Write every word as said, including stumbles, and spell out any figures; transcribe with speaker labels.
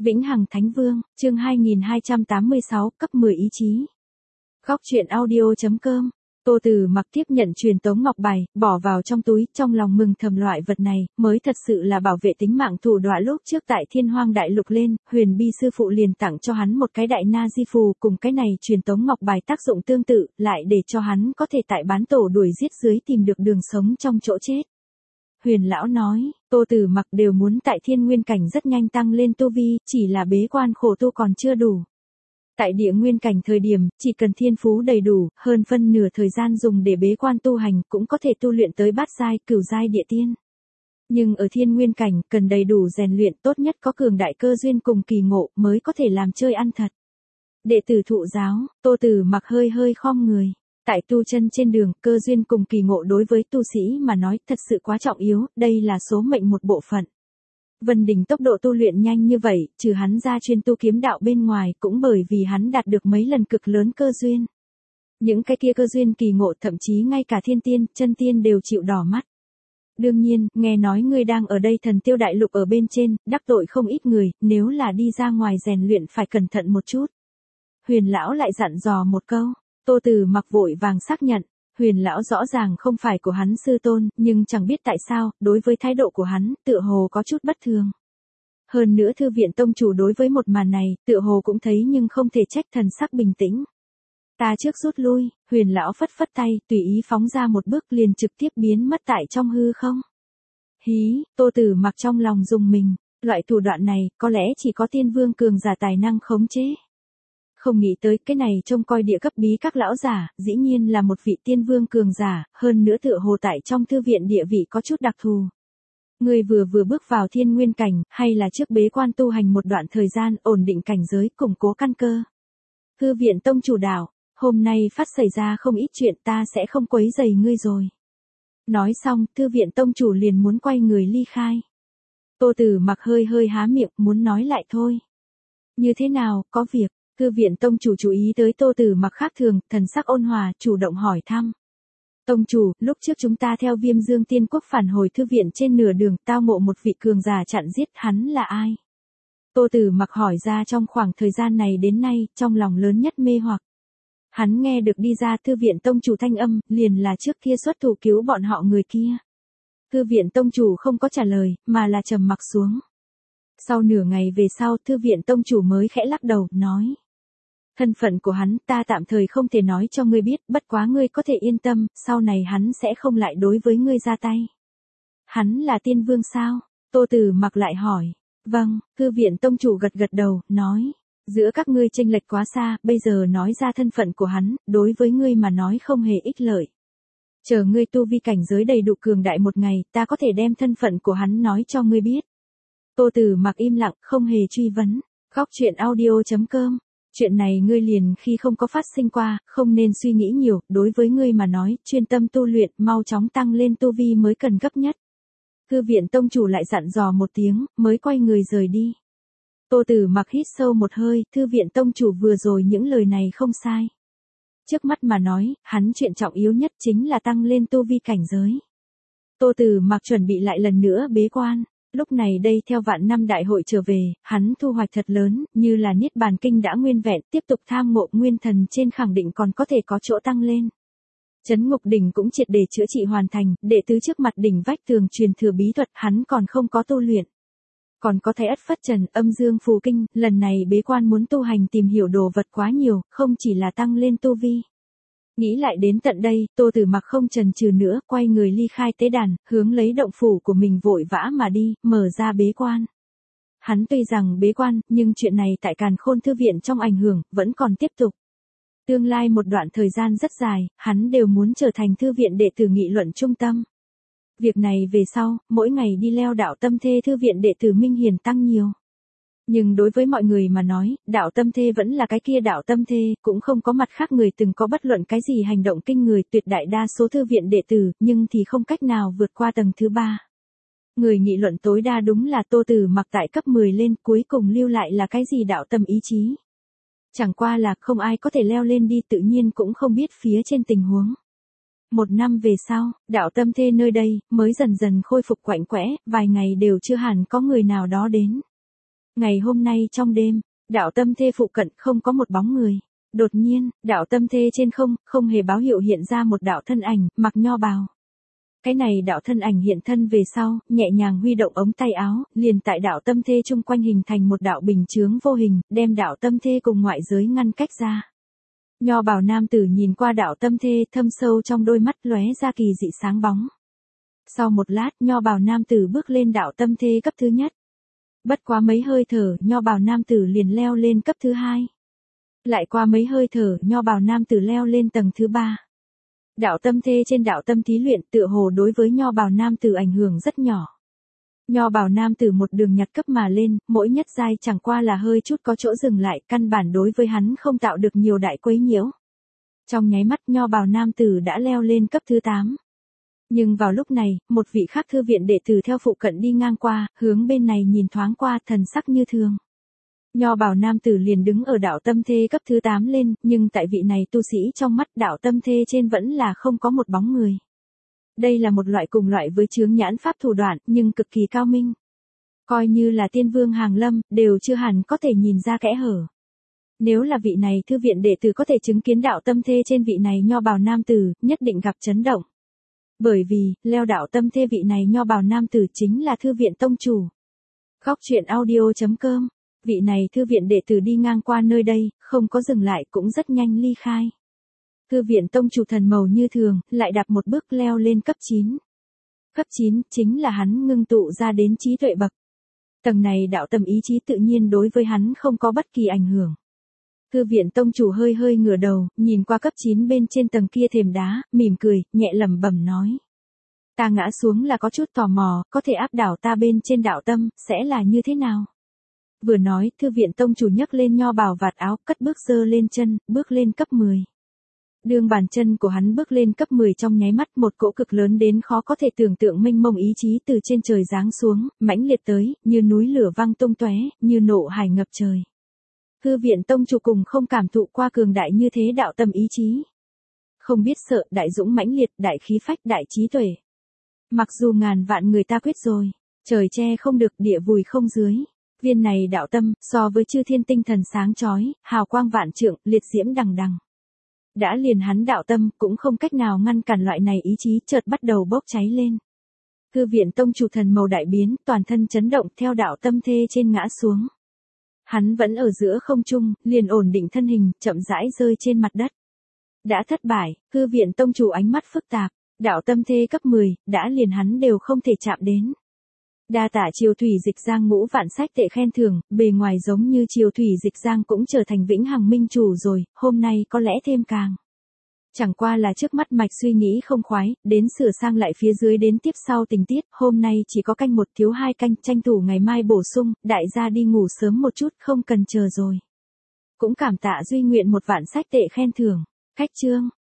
Speaker 1: Vĩnh Hằng Thánh Vương, chương hai nghìn hai trăm tám mươi sáu, cấp mười ý chí. Góc truyện audio chấm com. Tô Tử Mặc tiếp nhận truyền tống ngọc bài, bỏ vào trong túi, trong lòng mừng thầm loại vật này, mới thật sự là bảo vệ tính mạng thủ đoạn. Lúc trước tại Thiên Hoang Đại Lục lên, Huyền Bi sư phụ liền tặng cho hắn một cái đại na di phù, cùng cái này truyền tống ngọc bài tác dụng tương tự, lại để cho hắn có thể tại bán tổ đuổi giết dưới tìm được đường sống trong chỗ chết. Huyền lão nói, Tô Tử Mặc đều muốn tại Thiên Nguyên cảnh rất nhanh tăng lên tu vi, chỉ là bế quan khổ tu còn chưa đủ. Tại Địa Nguyên cảnh thời điểm, chỉ cần thiên phú đầy đủ, hơn phân nửa thời gian dùng để bế quan tu hành cũng có thể tu luyện tới bát giai, cửu giai địa tiên. Nhưng ở Thiên Nguyên cảnh, cần đầy đủ rèn luyện, tốt nhất có cường đại cơ duyên cùng kỳ ngộ mới có thể làm chơi ăn thật. Đệ tử thụ giáo, Tô Tử Mặc hơi hơi khom người. Tại tu chân trên đường, cơ duyên cùng kỳ ngộ đối với tu sĩ mà nói thật sự quá trọng yếu, đây là số mệnh một bộ phận. Vân Đình tốc độ tu luyện nhanh như vậy, trừ hắn ra chuyên tu kiếm đạo bên ngoài cũng bởi vì hắn đạt được mấy lần cực lớn cơ duyên. Những cái kia cơ duyên kỳ ngộ thậm chí ngay cả thiên tiên, chân tiên đều chịu đỏ mắt. Đương nhiên, nghe nói ngươi đang ở đây Thần Tiêu Đại Lục ở bên trên, đắc tội không ít người, nếu là đi ra ngoài rèn luyện phải cẩn thận một chút. Huyền lão lại dặn dò một câu. Tô Tử Mặc vội vàng xác nhận, Huyền lão rõ ràng không phải của hắn sư tôn, nhưng chẳng biết tại sao, đối với thái độ của hắn, tựa hồ có chút bất thường. Hơn nữa thư viện tông chủ đối với một màn này, tựa hồ cũng thấy nhưng không thể trách, thần sắc bình tĩnh. Ta trước rút lui, Huyền lão phất phất tay, tùy ý phóng ra một bước liền trực tiếp biến mất tại trong hư không. Hí, Tô Tử Mặc trong lòng rùng mình, loại thủ đoạn này, có lẽ chỉ có tiên vương cường giả tài năng khống chế. Không nghĩ tới cái này trông coi địa cấp bí các lão giả, dĩ nhiên là một vị tiên vương cường giả, hơn nữa tựa hồ tại trong thư viện địa vị có chút đặc thù. Người vừa vừa bước vào Thiên Nguyên cảnh, hay là trước bế quan tu hành một đoạn thời gian ổn định cảnh giới, củng cố căn cơ. Thư viện tông chủ đạo, hôm nay phát xảy ra không ít chuyện, ta sẽ không quấy rầy ngươi rồi. Nói xong, thư viện tông chủ liền muốn quay người ly khai. Tô Tử Mặc hơi hơi há miệng, muốn nói lại thôi. Như thế nào, có việc? Thư viện tông chủ chú ý tới Tô Tử Mặc khác thường, thần sắc ôn hòa, chủ động hỏi thăm. Tông chủ, lúc trước chúng ta theo Viêm Dương Tiên Quốc phản hồi thư viện trên nửa đường, tao ngộ một vị cường giả chặn giết, hắn là ai? Tô Tử Mặc hỏi ra trong khoảng thời gian này đến nay, trong lòng lớn nhất mê hoặc. Hắn nghe được đi ra thư viện tông chủ thanh âm, liền là trước kia xuất thủ cứu bọn họ người kia. Thư viện tông chủ không có trả lời, mà là trầm mặc xuống. Sau nửa ngày về sau, thư viện tông chủ mới khẽ lắc đầu, nói. Thân phận của hắn, ta tạm thời không thể nói cho ngươi biết, bất quá ngươi có thể yên tâm, sau này hắn sẽ không lại đối với ngươi ra tay. Hắn là tiên vương sao? Tô Tử Mặc lại hỏi. Vâng, thư viện tông chủ gật gật đầu, nói. Giữa các ngươi chênh lệch quá xa, bây giờ nói ra thân phận của hắn, đối với ngươi mà nói không hề ích lợi. Chờ ngươi tu vi cảnh giới đầy đủ cường đại một ngày, ta có thể đem thân phận của hắn nói cho ngươi biết. Tô Tử Mặc im lặng, không hề truy vấn. Góc truyện audio chấm com. Chuyện này ngươi liền khi không có phát sinh qua, không nên suy nghĩ nhiều, đối với ngươi mà nói, chuyên tâm tu luyện, mau chóng tăng lên tu vi mới cần gấp nhất. Thư viện tông chủ lại dặn dò một tiếng, mới quay người rời đi. Tô Tử Mặc hít sâu một hơi, thư viện tông chủ vừa rồi những lời này không sai. Trước mắt mà nói, hắn chuyện trọng yếu nhất chính là tăng lên tu vi cảnh giới. Tô Tử Mặc chuẩn bị lại lần nữa bế quan. Lúc này đây theo vạn năm đại hội trở về, hắn thu hoạch thật lớn, như là Niết Bàn Kinh đã nguyên vẹn, tiếp tục tham ngộ nguyên thần trên khẳng định còn có thể có chỗ tăng lên. Chấn Ngục Đỉnh cũng triệt để chữa trị hoàn thành, đệ tứ trước mặt đỉnh vách tường truyền thừa bí thuật hắn còn không có tu luyện. Còn có Thái Ất Phất Trần, Âm Dương Phù Kinh, lần này bế quan muốn tu hành tìm hiểu đồ vật quá nhiều, không chỉ là tăng lên tu vi. Nghĩ lại đến tận đây, Tô Tử Mặc không chần chừ nữa, quay người ly khai tế đàn, hướng lấy động phủ của mình vội vã mà đi, mở ra bế quan. Hắn tuy rằng bế quan, nhưng chuyện này tại Càn Khôn thư viện trong ảnh hưởng, vẫn còn tiếp tục. Tương lai một đoạn thời gian rất dài, hắn đều muốn trở thành thư viện đệ tử nghị luận trung tâm. Việc này về sau, mỗi ngày đi leo đạo tâm thê thư viện đệ tử Minh Hiền tăng nhiều. Nhưng đối với mọi người mà nói, đạo tâm thê vẫn là cái kia đạo tâm thê, cũng không có mặt khác người từng có bất luận cái gì hành động kinh người, tuyệt đại đa số thư viện đệ tử, nhưng thì không cách nào vượt qua tầng thứ ba. Người nghị luận tối đa đúng là Tô Tử Mặc tại cấp mười lên, cuối cùng lưu lại là cái gì đạo tâm ý chí. Chẳng qua là không ai có thể leo lên đi, tự nhiên cũng không biết phía trên tình huống. Một năm về sau, đạo tâm thê nơi đây, mới dần dần khôi phục quạnh quẽ, vài ngày đều chưa hẳn có người nào đó đến. Ngày hôm nay trong đêm, đạo tâm thê phụ cận không có một bóng người. Đột nhiên, đạo tâm thê trên không, không hề báo hiệu hiện ra một đạo thân ảnh, mặc nho bào. Cái này đạo thân ảnh hiện thân về sau, nhẹ nhàng huy động ống tay áo, liền tại đạo tâm thê chung quanh hình thành một đạo bình chướng vô hình, đem đạo tâm thê cùng ngoại giới ngăn cách ra. Nho bào nam tử nhìn qua đạo tâm thê, thâm sâu trong đôi mắt lóe ra kỳ dị sáng bóng. Sau một lát, nho bào nam tử bước lên đạo tâm thê cấp thứ nhất. Bất quá mấy hơi thở, nho bào nam tử liền leo lên cấp thứ hai. Lại qua mấy hơi thở, nho bào nam tử leo lên tầng thứ ba. Đạo tâm thê trên đạo tâm thí luyện tựa hồ đối với nho bào nam tử ảnh hưởng rất nhỏ. Nho bào nam tử một đường nhặt cấp mà lên, mỗi nhất giai chẳng qua là hơi chút có chỗ dừng lại, căn bản đối với hắn không tạo được nhiều đại quấy nhiễu. Trong nháy mắt nho bào nam tử đã leo lên cấp thứ tám. Nhưng vào lúc này, một vị khác thư viện đệ tử theo phụ cận đi ngang qua, hướng bên này nhìn thoáng qua, thần sắc như thường. Nho bào nam tử liền đứng ở đạo tâm thê cấp thứ tám lên, nhưng tại vị này tu sĩ trong mắt đạo tâm thê trên vẫn là không có một bóng người. Đây là một loại cùng loại với chướng nhãn pháp thủ đoạn, nhưng cực kỳ cao minh. Coi như là tiên vương hàng lâm, đều chưa hẳn có thể nhìn ra kẽ hở. Nếu là vị này thư viện đệ tử có thể chứng kiến đạo tâm thê trên vị này nho bào nam tử, nhất định gặp chấn động. Bởi vì, leo đạo tâm thê vị này nho bào nam tử chính là thư viện tông chủ. Góc truyện audio chấm com. Vị này thư viện đệ tử đi ngang qua nơi đây, không có dừng lại cũng rất nhanh ly khai. Thư viện tông chủ thần màu như thường, lại đạp một bước leo lên cấp chín. Cấp chín, chính là hắn ngưng tụ ra đến trí tuệ bậc. Tầng này đạo tâm ý chí tự nhiên đối với hắn không có bất kỳ ảnh hưởng. Thư viện tông chủ hơi hơi ngửa đầu, nhìn qua cấp chín bên trên tầng kia thềm đá, mỉm cười, nhẹ lẩm bẩm nói. Ta ngã xuống là có chút tò mò, có thể áp đảo ta bên trên đạo tâm, sẽ là như thế nào? Vừa nói, thư viện tông chủ nhấc lên nho bào vạt áo, cất bước giơ lên chân, bước lên cấp mười. Đường bàn chân của hắn bước lên cấp mười trong nháy mắt, một cỗ cực lớn đến khó có thể tưởng tượng mênh mông ý chí từ trên trời giáng xuống, mãnh liệt tới, như núi lửa vang tung tóe, như nộ hải ngập trời. Thư viện tông chủ cùng không cảm thụ qua cường đại như thế đạo tâm ý chí. Không biết sợ, đại dũng mãnh liệt, đại khí phách, đại trí tuệ. Mặc dù ngàn vạn người ta quyết rồi, trời che không được, địa vùi không dưới. Viên này đạo tâm, so với chư thiên tinh thần sáng chói, hào quang vạn trượng, liệt diễm đằng đằng. Đã liền hắn đạo tâm, cũng không cách nào ngăn cản loại này ý chí, chợt bắt đầu bốc cháy lên. Thư viện tông chủ thần màu đại biến, toàn thân chấn động theo đạo tâm thê trên ngã xuống. Hắn vẫn ở giữa không trung, liền ổn định thân hình, chậm rãi rơi trên mặt đất. Đã thất bại, thư viện tông chủ ánh mắt phức tạp, đạo tâm thê cấp mười, đã liền hắn đều không thể chạm đến. Đa tả Triều Thủy Dịch Giang ngũ vạn sách tệ khen thưởng, bề ngoài giống như Triều Thủy Dịch Giang cũng trở thành vĩnh hằng minh chủ rồi, hôm nay có lẽ thêm càng. Chẳng qua là trước mắt mạch suy nghĩ không khoái, đến sửa sang lại phía dưới đến tiếp sau tình tiết, hôm nay chỉ có canh một thiếu hai canh, tranh thủ ngày mai bổ sung, đại gia đi ngủ sớm một chút, không cần chờ rồi. Cũng cảm tạ Duy Nguyện một vạn sách tệ khen thưởng, khách chương.